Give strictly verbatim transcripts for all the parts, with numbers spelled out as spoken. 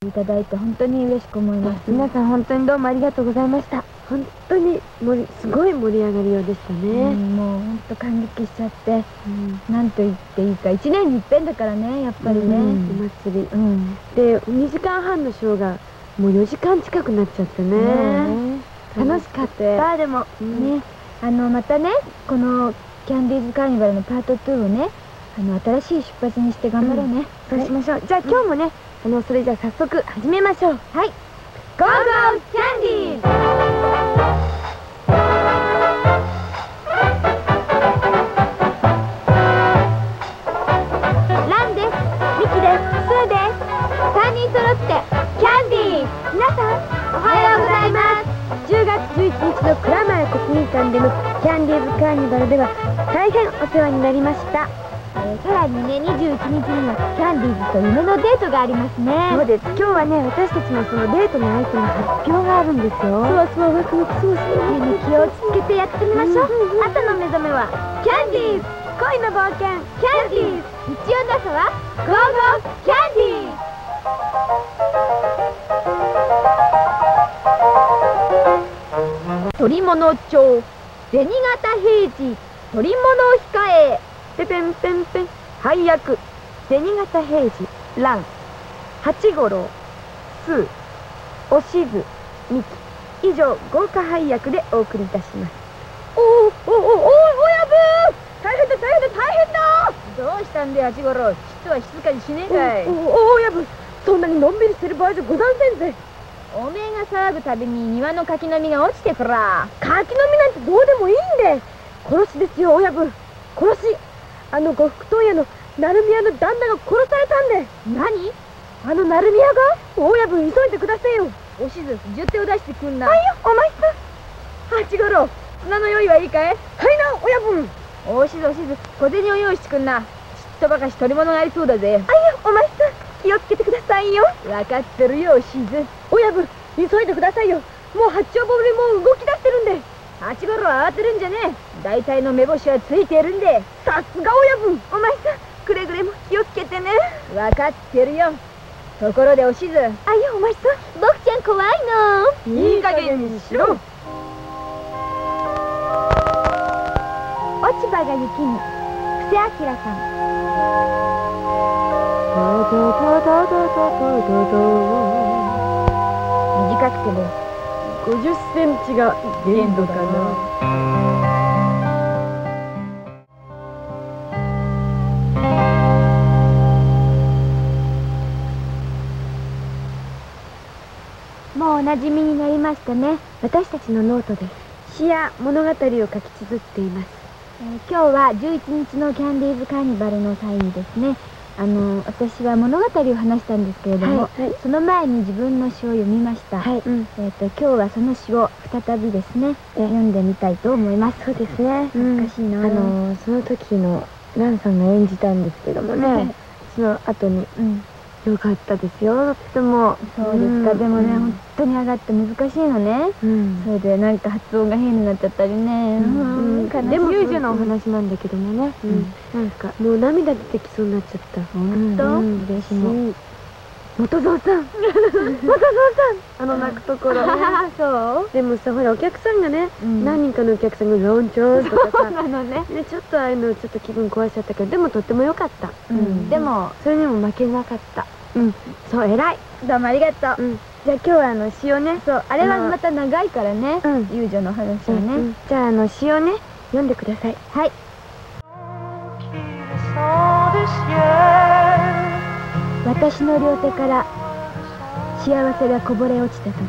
いただいて本当に嬉しく思います。 皆さん本当にどうもありがとうございました。本当に盛りすごい盛り上がりようでしたね。 うん、もう本当感激しちゃって、うん、なんと言っていいか、いちねんに一遍だからね、やっぱりね、お祭り、うん、でにじかんはんのショーがもうよじかん近くなっちゃってね、ね、楽しかった。でも、うん、ね、あのまたね、このキャンディーズカーニバルのパートツーをね、あの新しい出発にして頑張ろうね。そうしましょう。じゃあ今日もね、あのそれじゃあ早速始めましょう。 はい、ゴーゴーキャンディーズ。ランです、ミキです、スーです。さんにん揃ってキャンディー。皆さんおはようございます。 じゅうがつじゅういちにちの蔵前国技館でのキャンディーズカーニバルでは大変お世話になりました。 えー、さらにね、にじゅういちにちにはキャンディーズと夢のデートがありますね。 そうです。今日はね、私たちのそのデートの相手の発表があるんですよ。 そうそう、ワクワク、そうそう。ね、気をつけてやってみましょう。朝の目覚めはキャンディーズ、 恋の冒険キャンディーズ。日曜の朝はゴーゴーキャンディーズ。鳥物町、銭形平次、鳥物控え。 ペペンペンペン、配役銭形平次、蘭、八五郎、スー、おしず、みき、以上豪華配役でお送りいたします。 おおおおおお、親分、大変だ大変だ大変だ。どうしたんだよ八五郎、ちっとは静かにしねえかい。 おおお、親分、そんなにのんびりしてる場合じゃござんせんぜ。 おめえが騒ぐたびに庭の柿の実が落ちてくら。 柿の実なんてどうでもいいんで、殺しですよ親分、殺し。あの呉服問屋の成宮の旦那が殺されたんで。 何？ あの成宮が？親分急いでくださいよ。 おしず、十手を出してくんな。 はいよ、お前さん。八五郎、砂の用意はいいかい？ はいな、親分。 おしずおしず、小銭を用意してくんな。ちっとばかし取り物がありそうだぜ。はいよ、 お前さん、気をつけてくださいよ。 わかってるよ、おしず。 親分、急いでくださいよ。もう八丁堀も動き出してるんで。 八五郎慌てるんじゃねえ。大体の目星はついてるんで。 さすが親分。お前さん、くれぐれも気をつけてね。 わかってるよ。ところでおしず。 あいや、お前さん。 僕ちゃん怖いの。 いい加減にしろ。 落ち葉が雪に、布施明さん。短くてもごじゅっセンチが限度かな。 もうおなじみになりましたね。 私たちのノートで詩や物語を書き綴っています。 えー、今日はじゅういちにちのキャンディーズカーニバルの際にですね、あの私は物語を話したんですけれども、はいはい、その前に自分の詩を読みました。はい、うん、えっと今日はその詩を再びですね、読んでみたいと思います。 そうですね。 懐かしいな。 うん、あのその時の蘭さんが演じたんですけどもね、はい、その後に、うん、よかったですよ、とっても。 そうですか。でもね、本当に上がって難しいのね。それでなんか発音が変になっちゃったりね。 でも遊女のお話なんだけどもね、なんかもう涙出てきそうになっちゃった。 本当嬉しい。 元蔵さん、元蔵さん、あの泣くところ。 そう。 でもさ、ほらお客さんがね、何人かのお客さんがロンチョンとかさ、ちょっとああいうのちょっと気分壊しちゃったけど、でもとっても良かった。 でもそれにも負けなかった。うん、そう、偉い。 どうもありがとう。 じゃあ今日はあの詩をね、 そう、あれはまた長いからね、遊女の話はね。 じゃああの詩をね、読んでください。 はい。私の両手から幸せがこぼれ落ちた時、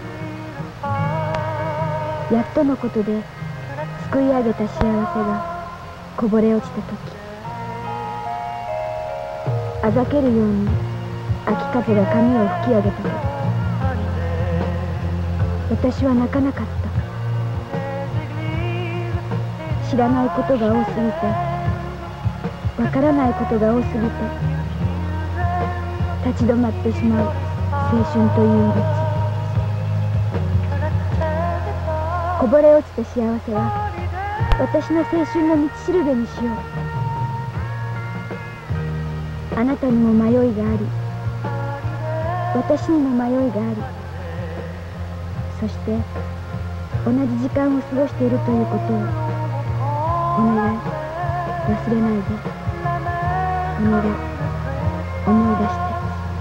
やっとのことですくい上げた幸せがこぼれ落ちた時、あざけるように秋風が髪を吹き上げた時、私は泣かなかった。知らないことが多すぎて、わからないことが多すぎて、立ち止まってしまう青春という道。こぼれ落ちた幸せは私の青春の道しるべにしよう。あなたにも迷いがあり、 私にも迷いがあり、そして同じ時間を過ごしているということをお願い忘れないで。お願い思い出して。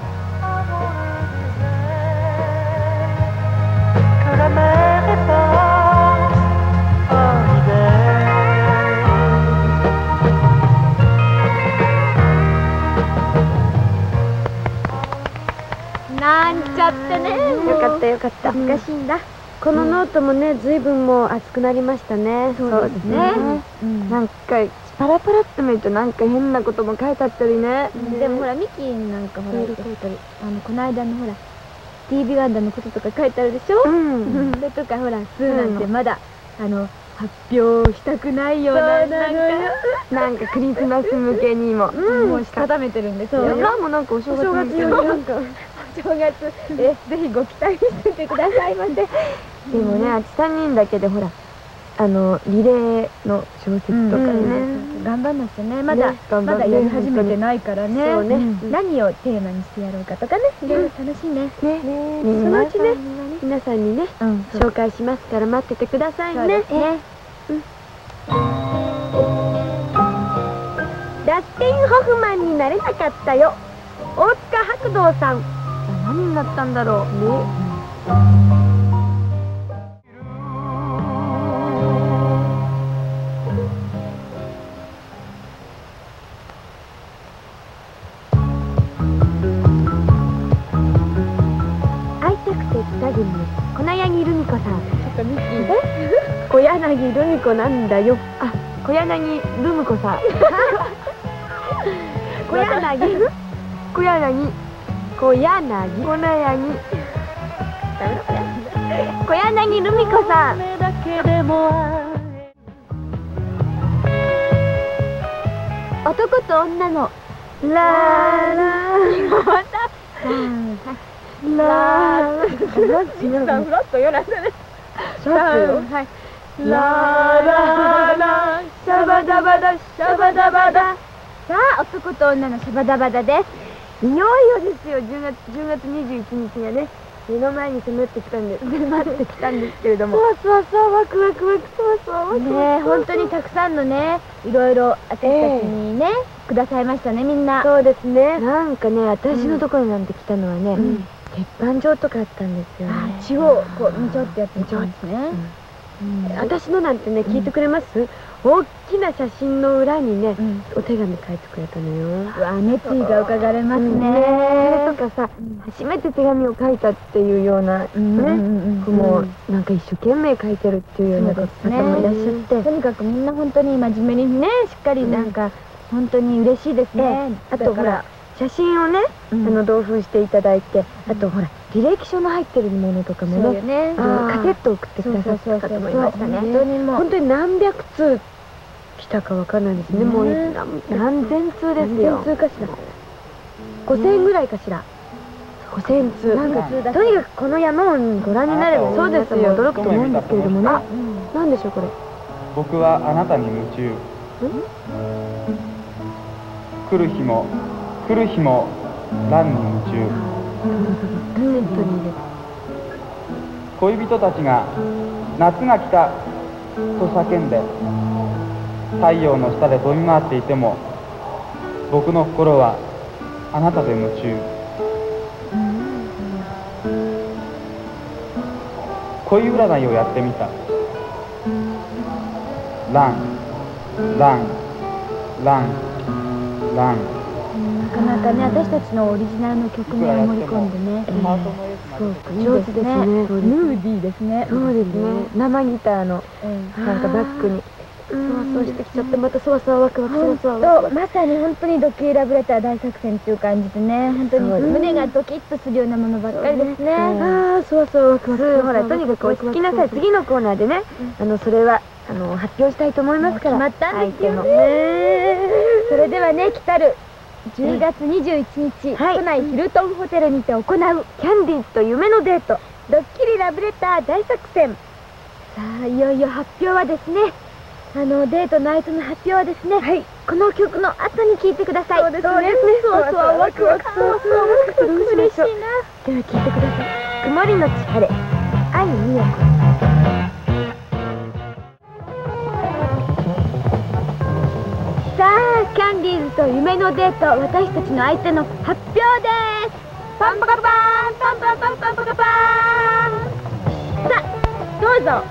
なんちゃってね。 よかったよかった。 懐かしいんだ。 このノートもね、ずいぶんもう熱くなりましたね。 そうですね。 なんかパラパラっと見るとなんか変なことも書いてあったりね。 でもほらミキなんかほらあのこの間のほらスティービー・ワンダーのこととか書いてあるでしょ。それとかほらスーなんてまだあの発表したくないようななんかクリスマス向けにももう定めてるんですよ。 ラもなんかお正月向けになんか正月えぜひご期待しててくださいませ。でもね、あちさんにんだけでほらあのリレーの小説とかね頑張んなきゃね。まだまだやり始めてないからね。何をテーマにしてやろうかとかね、いろいろ楽しいね。そのうちね皆さんにね紹介しますから待っててくださいね。ダスティン・ホフマンになれなかったよ、大塚白道さん。何になったんだろうね。小柳ルミ子さん。ちょっとミッキーで小柳ルミ子なんだよ。あ、小柳ルミ子さん。小柳小柳小柳小柳小柳ルミ子さん。 男と女のラーラーラーフラットよなんだね。 はい。ラーラーラーシャバダバダシャバダバダ。 さあ男と女のシャバダバダです。 いよいよですよ。じゅうがつじゅうがつにじゅういちにちがね目の前に迫ってきたんで迫ってきたんですけれども。 そうそうそうワクワクワクそうそうワクワク。ね本当にたくさんのねいろいろ私たちにねくださいましたねみんな。 そうですね。なんかね私のところなんて来たのはね。鉄板状とかあったんですよね。 血をこうにちょってやってちょですね。 私のなんてね聞いてくれます？大きな写真の裏にねお手紙書いてくれたのよ。 うわ熱意が伺われますね。 それとかさ初めて手紙を書いたっていうようなねもうなんか一生懸命書いてるっていうような方もいらっしゃって、 とにかくみんな本当に真面目にねしっかりなんか本当に嬉しいですね。 あとほら写真をね、あの同封していただいて、あとほら履歴書の入ってるものとかもね、カセットを送ってくださった方もいましたね。本当にもう本当に何百通来たかわかんないですね。もう何千通ですよ。何千通かしら。ごせんえんぐらいかしら。ごせんつう。とにかくこの山をご覧になればそうですよ驚くと思うんですけれどもね。なんでしょうこれ。 僕はあなたに夢中。来る日も来る日もランに夢中。恋人たちが夏が来たと叫んで太陽の下で飛び回っていても僕の心はあなたで夢中。恋占いをやってみた。ランランランラン。 なかなかね私たちのオリジナルの曲名を盛り込んでね、 そう上手ですね。ムーディーですね。 そうですね。生ギターのなんかバックにそわそわしてきちゃってまたそわそわワクワクそわそわワクワク。 まさに本当にドキュラブレター大作戦っていう感じでね本当に胸がドキッとするようなものばっかりですね。 ああそわそわワクワク。ほらとにかく落ち着きなさい。次のコーナーでねあのそれはあの発表したいと思いますから。 決まったんですよね。それではね来たるじゅうがつにじゅういちにち、都内ヒルトンホテルにて行うキャンディーズと夢のデートドッキリラブレター大作戦。さあいよいよ発表はですねあのデートナイトの発表はですね、はい、この曲の後に聴いてください。 そうですね。 そうそう、ワクワク、そうそう、ワクワク、嬉しいな。 では聴いてください。曇りのち晴れ、愛にやこ。 さあ、キャンディーズと夢のデート、私たちの相手の発表です。パンパカパーン、パンパンパンパンパカパーン。さあ、どうぞ。はい、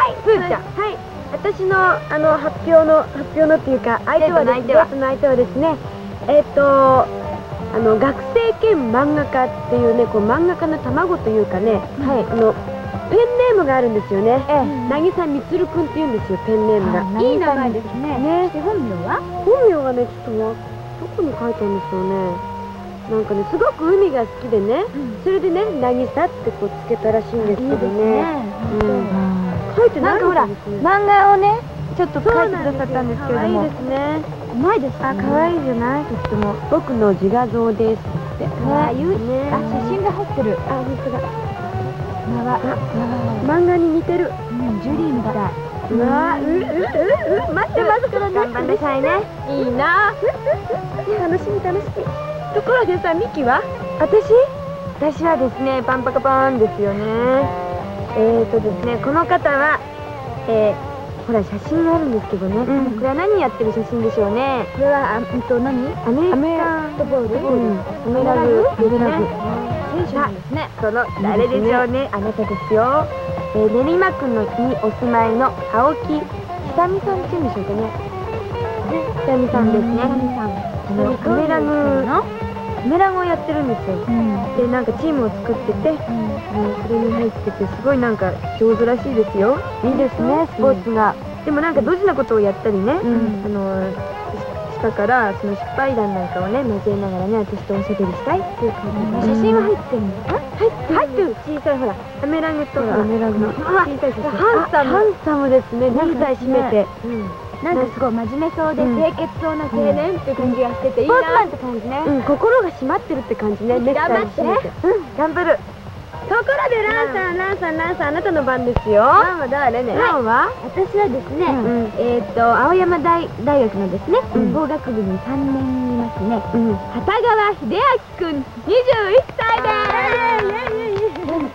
ふーちゃん。はい。 私のあの発表の発表のっていうか相手はですね、デートの相手はですね、えっとあの学生兼漫画家っていうね、こう漫画家の卵というかね、はい、あのペンネームがあるんですよね。渚みつるくんっていうんですよ、ペンネームが。 いい名前ですね。ね、本名は？ 本名はね、ちょっとどこに書いてあるんでしょうね。なんかね、すごく海が好きでね、それでね、渚ってこうつけたらしいんですけどね。書いてない。なんかほら、 漫画をね、ちょっと書いてくださったんですけれども。 可愛いですね。 うまいです。 あ、可愛いじゃない。とっても。僕の自画像ですって。ね、 言うね。あ、写真が入ってる。 あ、本当だ。 あ、 漫画に似てる。 うん、ジュリーみたい。 うわ、う、う、う、う、待ってますからね。 頑張ってくださいね。 いいな。楽しみ楽しみ。ところでさ、ミキは？ 私？私はですね、パンパカパーンですよね。えーとですね、この方は、えー、ほら写真があるんですけどね、うん、これは何やってる写真でしょうね。これは、あ、うんと何？アメリカンフットボール？うん、アメラグ、アメラグ。選手なんですね。その誰でしょうね、あなたですよ。えー、練馬区のにお住まいの青木久美さんっていうんでしょうかね。久美さんですね。久美さん。あのアメラグのアメラグをやってるんですよ。で、なんかチームを作ってて、それに入ってて、すごいなんか上手らしいですよ。いいですね、スポーツが。でもなんかドジなことをやったりね、あのしたからその失敗談なんかをね交えながらね、私とおしゃべりしたいっていう感じで。写真は入ってるんですか？入って入ってる。小さいほらアメラグとかアメラグの小さい写真。ハンサムハンサムですね。ネクタイ締めて。なんかすごい真面目そうで清潔そうな青年って感じがしてていいなって感じね。うん、心が締まってるって感じね。ネクタイ締めて。うん、頑張る。ところでランさん、ランさん、ランさん、あなたの番ですよ。ランは誰ね？ランは？私はですね、えっと青山大大学のですね法学部にさんねんいますね。片川秀明くん、にじゅういっさいです。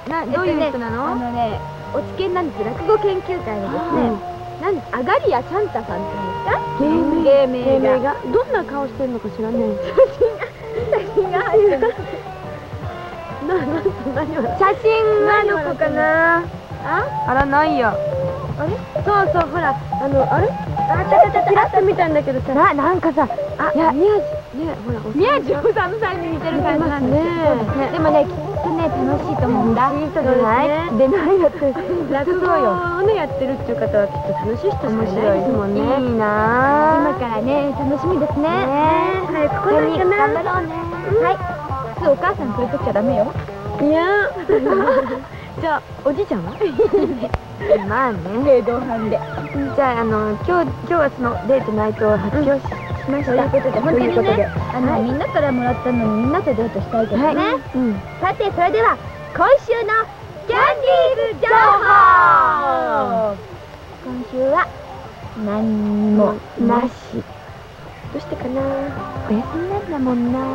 な、どういう人なの？あのね、落研なんです。落語研究会のですね。なんです、アガリア・チャンタさんっていうんですか？芸名芸名がどんな顔してるのか知らない。写真が入ってる。な、な、何を？写真がどこかな？あ？あら、ないや。あれ？そうそう、ほら、あの、あれ？あ、ちょっとちらっと見たんだけどさ、な、なんかさ、あ、いや、宮地、ね、ほら、宮地治さんに似てる感じなんですね。でもね、きっとね、楽しいと思うんだ。いい人じゃない？で、何やって、落語をね、やってるっていう方はきっと楽しい人しかいないですもんね。いいなぁ。今からね、楽しみですね。はい、ここに頑張ろうね。はい。お母さん連れてっちゃダメよ。いやじゃあおじいちゃんは？まあね、正道班で。じゃあ、あの今日今日はそのデートナイトを発表しました。ということで、本当にね、あのみんなからもらったのにみんなとデートしたいけどね。さて、それでは今週のキャンディーズ情報。今週は何もなし。どうしてかな？お休みなんだもんな。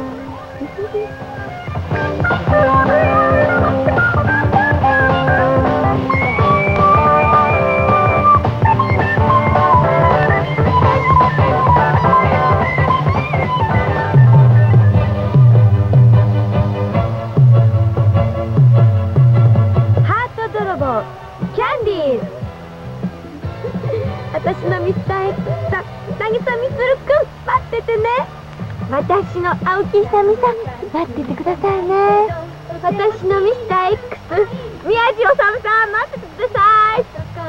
ハート泥棒キャンディーズ。私のミスター X さん、渚みつるくん、待っててね。私の青木久美さん、待っててくださいね。私のミスター X、宮地治さん、待っててください。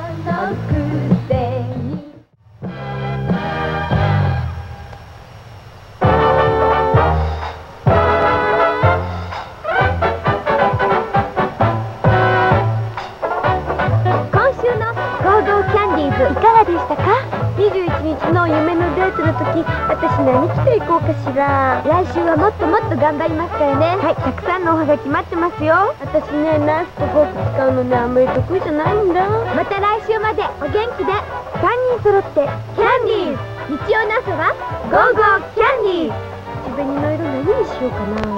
今週の合同キャンディーズいかがでしたか？にじゅういちにちの夢のデートの時、私何着ていこうかしら。来週はもっともっと頑張りますからね。 はい、たくさんのおはがき待ってますよ。私ね、ナイフとフォーク使うのね、あんまり得意じゃないんだ。 また来週までお元気で。さんにん揃ってキャンディーズ。日曜の朝はゴーゴーキャンディーズ。 口紅の色何にしようかな。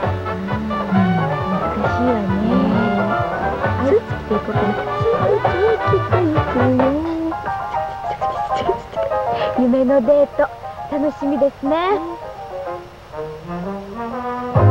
難しいわね。 スーツ着ていこうかな。スーツ着ていくよ。 夢のデート楽しみですね。